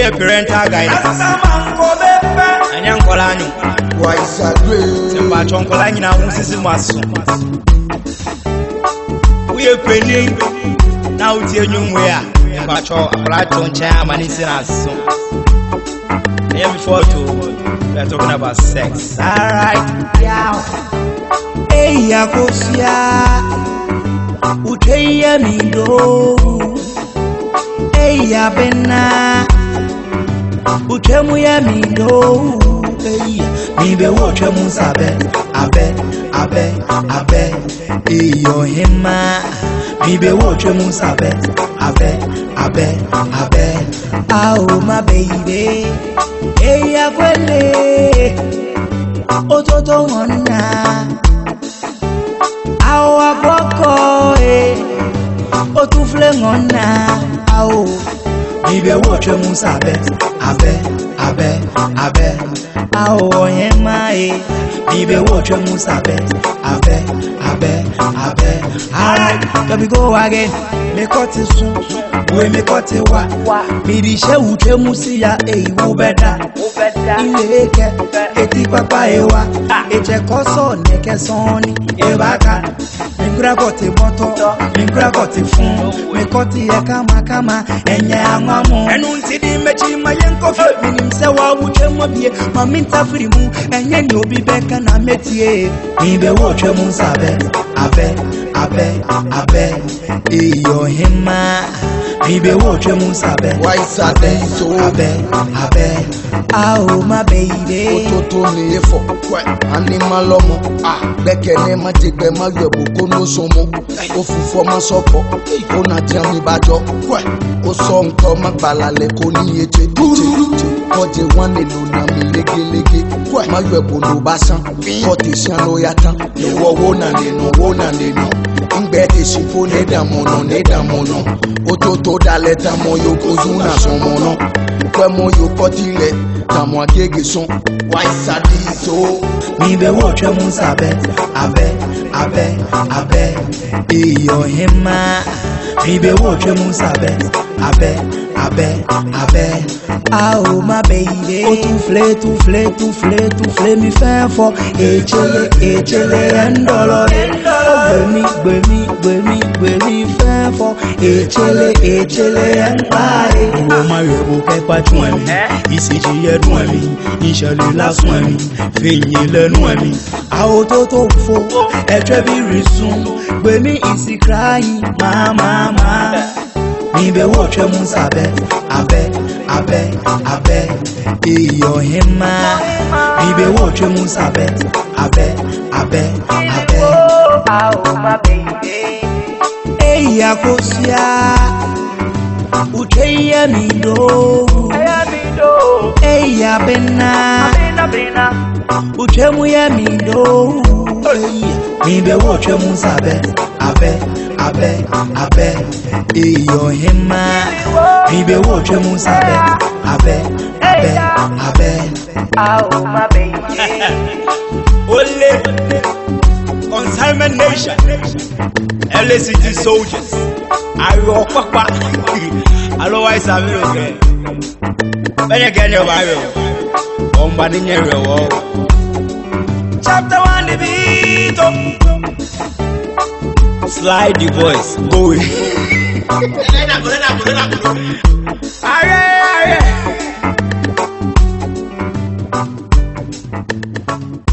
we are parental guidance. And young Colano, why is that great? Simba Chonkolani now, Mrs. Masso. We are penny now, dear new way. Patrol, a platform chairman is in us. Before we are talking about sex. Alright, yeah. Hey, Yakosia, Uteya Mido. Hey, Yabena, Utemuya Mido. Hey, Mibe Wachamusabe, Abe, Eyo Hema, Mibe Wachamusabe, Abe, oh my baby. Hey, Akwele, Ototo Wana, Awa Boko, Otufle Wana, Ao, Bibe Watcher Musabe, Abe, Ao Hema, Bibe Watcher Musabe, Abe, alright, can we go again? Me cut it soon. We me cut it wa. Bibi she uche musia wo beda. Ileke eti papa ewa. Eche koso neke soni ebaka. Mingura got it bottle. Mingura got it fun. Me cut it kama enye anwamu. Enunti di mechi mayenko fe. Minim se wa uche mobie. Maminta free mu enye ni obi beka na metie. Bibe uche musabe. Abe, Eyo Hema, Bibe Watcher Musabe. Why is that so? Abe, oh my baby. Ototo ni efo, animal lomo. Beke ne ma jegbe ma yobo kono somo. Ofufo ma sopo, ona jami bajo. O so nko ma balale koni eje. Koje wan elu na mi lege. Ma yobo no basan, kote sian lo yatan. Wo na neno. Ngbe te sipo ne damono. Ototo dale tamo yo kozuna somono. Kwe mo yo potile, tamo agege son. Why sadiso? Mibe Watcher Musabe, Abe, Eyo Hema. Mibe Watcher Musabe, Abe, oh my baby. Oh tufle mi fin for echele and dollar. Gbemi fin for echele and pie. Oh my rebo kepa chwemi, isiji edwemi, inshali la swemi, finye le nwemi. Ao toto fo, etrebi risun, gbemi isi crying, mama. Mibe Watcher Musabe, Abe, Eyo Hema. Mibe Watcher Musabe, Abe, oh my baby. Hey, Yakosia, Uteya Mido. Hey, Yabena, Utemuya Mido. Mibe Watcher Musabe, Abe, Eyo Hema. Mibe Watcher Musabe, Abe, oh my baby. Ole consignment nation, LCT soldiers. Ayo papa, otherwise I will okay. When you get your Bible, on Badinero. Chapter 1 the beat up. Slide the voice, go. Aye.